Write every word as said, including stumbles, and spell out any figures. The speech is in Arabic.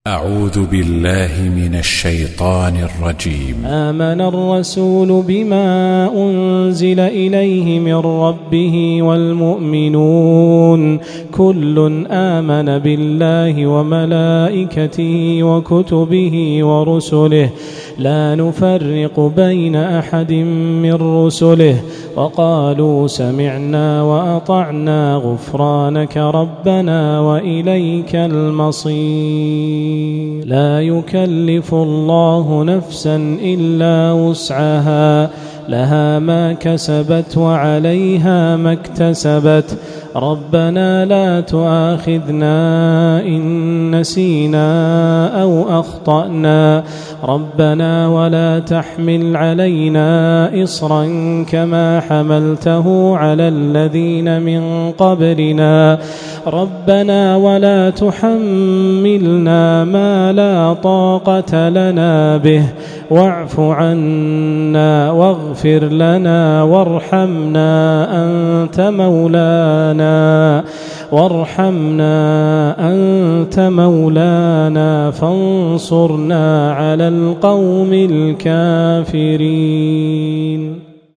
أعوذ بالله من الشيطان الرجيم. آمن الرسول بما أنزل إليه من ربه والمؤمنون كل آمن بالله وملائكته وكتبه ورسله لا نفرق بين أحد من رسله وقالوا سمعنا وأطعنا غفرانك ربنا وإليك المصير. لا يكلف الله نفسا إلا وسعها لها ما كسبت وعليها ما اكتسبت ربنا لا تؤاخذنا إن نسينا أو أخطأنا ربنا ولا تحمل علينا إصرا كما حملته على الذين من قبلنا ربنا ولا تحملنا ما لا طاقة لنا به واعف عنا واغفر لنا وارحمنا أنت مولانا وارحمنا أنت مولانا فانصرنا على القوم الكافرين.